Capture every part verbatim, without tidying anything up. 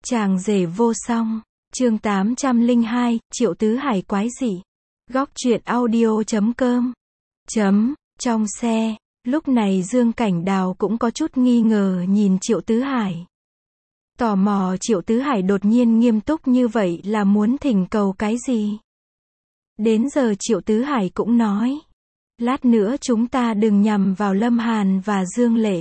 Chàng rể vô song. Chương tám trăm lẻ hai, Triệu Tứ Hải quái dị. Góc truyện audio chấm com. Chấm, trong xe, lúc này Dương Cảnh Đào cũng có chút nghi ngờ nhìn Triệu Tứ Hải. Tò mò Triệu Tứ Hải đột nhiên nghiêm túc như vậy là muốn thỉnh cầu cái gì? Đến giờ Triệu Tứ Hải cũng nói. Lát nữa chúng ta đừng nhằm vào Lâm Hàn và Dương Lệ.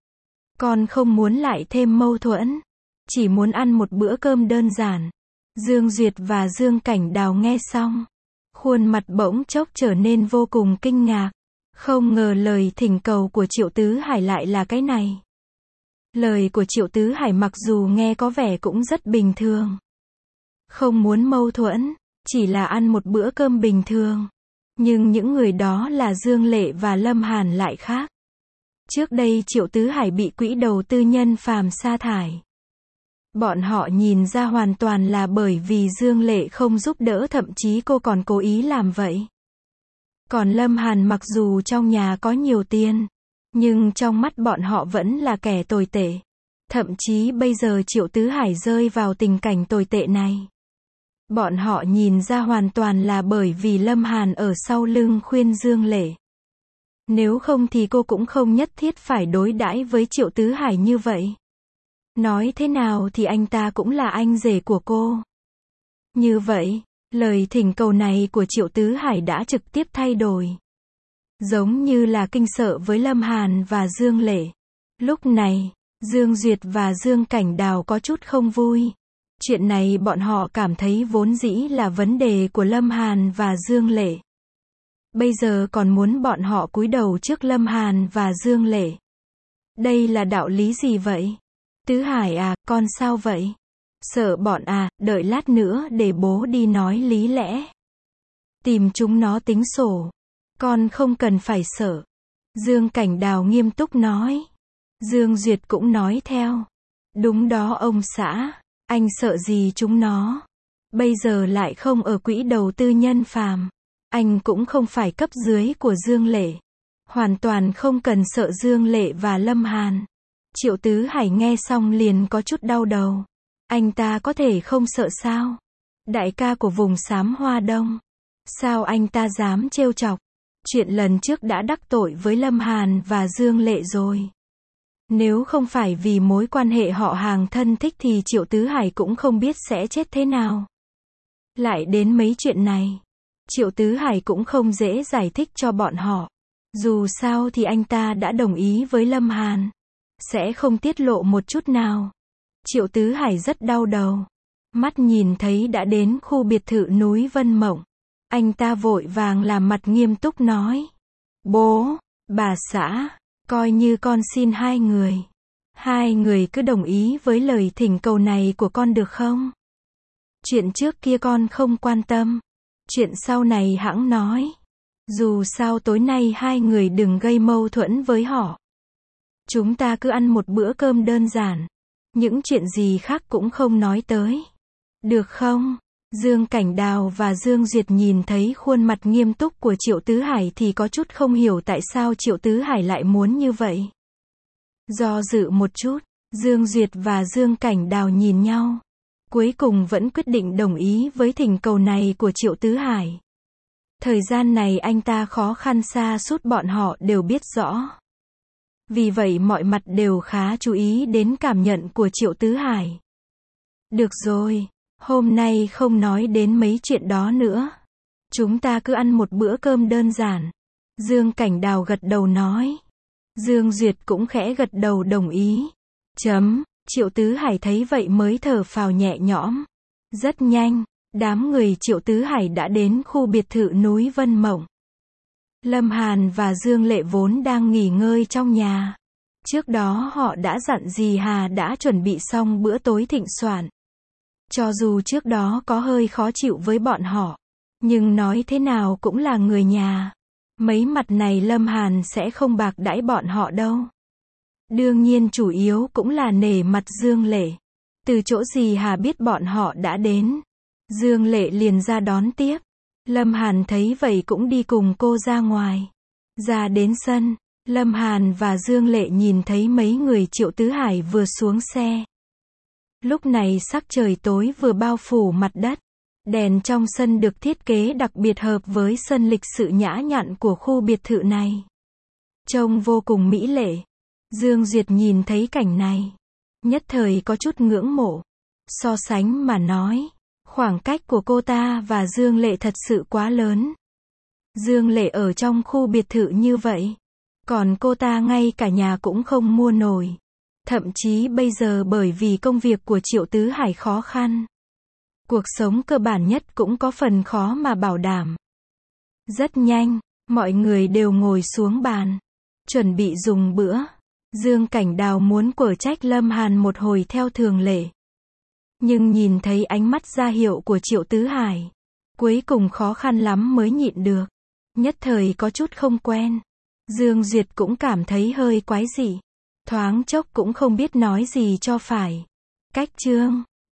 Con không muốn lại thêm mâu thuẫn. Chỉ muốn ăn một bữa cơm đơn giản. Dương Duyệt và Dương Cảnh Đào nghe xong. Khuôn mặt bỗng chốc trở nên vô cùng kinh ngạc. Không ngờ lời thỉnh cầu của Triệu Tứ Hải lại là cái này. Lời của Triệu Tứ Hải mặc dù nghe có vẻ cũng rất bình thường. Không muốn mâu thuẫn, chỉ là ăn một bữa cơm bình thường. Nhưng những người đó là Dương Lệ và Lâm Hàn lại khác. Trước đây Triệu Tứ Hải bị quỹ đầu tư nhân phàm sa thải. Bọn họ nhìn ra hoàn toàn là bởi vì Dương Lệ không giúp đỡ, thậm chí cô còn cố ý làm vậy. Còn Lâm Hàn mặc dù trong nhà có nhiều tiền, nhưng trong mắt bọn họ vẫn là kẻ tồi tệ. Thậm chí bây giờ Triệu Tứ Hải rơi vào tình cảnh tồi tệ này. Bọn họ nhìn ra hoàn toàn là bởi vì Lâm Hàn ở sau lưng khuyên Dương Lệ. Nếu không thì cô cũng không nhất thiết phải đối đãi với Triệu Tứ Hải như vậy. Nói thế nào thì anh ta cũng là anh rể của cô. Như vậy, lời thỉnh cầu này của Triệu Tứ Hải đã trực tiếp thay đổi. Giống như là kinh sợ với Lâm Hàn và Dương Lệ. Lúc này, Dương Duyệt và Dương Cảnh Đào có chút không vui. Chuyện này bọn họ cảm thấy vốn dĩ là vấn đề của Lâm Hàn và Dương Lệ. Bây giờ còn muốn bọn họ cúi đầu trước Lâm Hàn và Dương Lệ. Đây là đạo lý gì vậy? Tứ Hải à, con sao vậy? Sợ bọn à, đợi lát nữa để bố đi nói lý lẽ. Tìm chúng nó tính sổ. Con không cần phải sợ. Dương Cảnh Đào nghiêm túc nói. Dương Duyệt cũng nói theo. Đúng đó ông xã, anh sợ gì chúng nó? Bây giờ lại không ở quỹ đầu tư nhân phàm. Anh cũng không phải cấp dưới của Dương Lệ. Hoàn toàn không cần sợ Dương Lệ và Lâm Hàn. Triệu Tứ Hải nghe xong liền có chút đau đầu. Anh ta có thể không sợ sao? Đại ca của vùng xám Hoa Đông. Sao anh ta dám trêu chọc? Chuyện lần trước đã đắc tội với Lâm Hàn và Dương Lệ rồi. Nếu không phải vì mối quan hệ họ hàng thân thích thì Triệu Tứ Hải cũng không biết sẽ chết thế nào. Lại đến mấy chuyện này. Triệu Tứ Hải cũng không dễ giải thích cho bọn họ. Dù sao thì anh ta đã đồng ý với Lâm Hàn. Sẽ không tiết lộ một chút nào. Triệu Tứ Hải rất đau đầu. Mắt nhìn thấy đã đến khu biệt thự núi Vân Mộng. Anh ta vội vàng làm mặt nghiêm túc nói. Bố, bà xã, coi như con xin hai người. Hai người cứ đồng ý với lời thỉnh cầu này của con được không? Chuyện trước kia con không quan tâm. Chuyện sau này hẵng nói. Dù sao tối nay hai người đừng gây mâu thuẫn với họ. Chúng ta cứ ăn một bữa cơm đơn giản. Những chuyện gì khác cũng không nói tới. Được không? Dương Cảnh Đào và Dương Duyệt nhìn thấy khuôn mặt nghiêm túc của Triệu Tứ Hải thì có chút không hiểu tại sao Triệu Tứ Hải lại muốn như vậy. Do dự một chút, Dương Duyệt và Dương Cảnh Đào nhìn nhau. Cuối cùng vẫn quyết định đồng ý với thỉnh cầu này của Triệu Tứ Hải. Thời gian này anh ta khó khăn xa suốt bọn họ đều biết rõ. Vì vậy mọi mặt đều khá chú ý đến cảm nhận của Triệu Tứ Hải. Được rồi, hôm nay không nói đến mấy chuyện đó nữa. Chúng ta cứ ăn một bữa cơm đơn giản. Dương Cảnh Đào gật đầu nói. Dương Duyệt cũng khẽ gật đầu đồng ý. Chấm, Triệu Tứ Hải thấy vậy mới thở phào nhẹ nhõm. Rất nhanh, đám người Triệu Tứ Hải đã đến khu biệt thự núi Vân Mộng. Lâm Hàn và Dương Lệ vốn đang nghỉ ngơi trong nhà. Trước đó họ đã dặn dì Hà đã chuẩn bị xong bữa tối thịnh soạn. Cho dù trước đó có hơi khó chịu với bọn họ, nhưng nói thế nào cũng là người nhà. Mấy mặt này Lâm Hàn sẽ không bạc đãi bọn họ đâu. Đương nhiên chủ yếu cũng là nể mặt Dương Lệ. Từ chỗ dì Hà biết bọn họ đã đến, Dương Lệ liền ra đón tiếp. Lâm Hàn thấy vậy cũng đi cùng cô ra ngoài. Ra đến sân, Lâm Hàn và Dương Lệ nhìn thấy mấy người Triệu Tứ Hải vừa xuống xe. Lúc này sắc trời tối vừa bao phủ mặt đất. Đèn trong sân được thiết kế đặc biệt hợp với sân lịch sự nhã nhặn của khu biệt thự này. Trông vô cùng mỹ lệ. Dương Duyệt nhìn thấy cảnh này. Nhất thời có chút ngưỡng mộ. So sánh mà nói, khoảng cách của cô ta và Dương Lệ thật sự quá lớn. Dương Lệ ở trong khu biệt thự như vậy. Còn cô ta ngay cả nhà cũng không mua nổi. Thậm chí bây giờ bởi vì công việc của Triệu Tứ Hải khó khăn. Cuộc sống cơ bản nhất cũng có phần khó mà bảo đảm. Rất nhanh, mọi người đều ngồi xuống bàn. Chuẩn bị dùng bữa. Dương Cảnh Đào muốn quở trách Lâm Hàn một hồi theo thường lệ. Nhưng nhìn thấy ánh mắt ra hiệu của Triệu Tứ Hải. Cuối cùng khó khăn lắm mới nhịn được. Nhất thời có chút không quen. Dương Duyệt cũng cảm thấy hơi quái dị. Thoáng chốc cũng không biết nói gì cho phải. Cách chương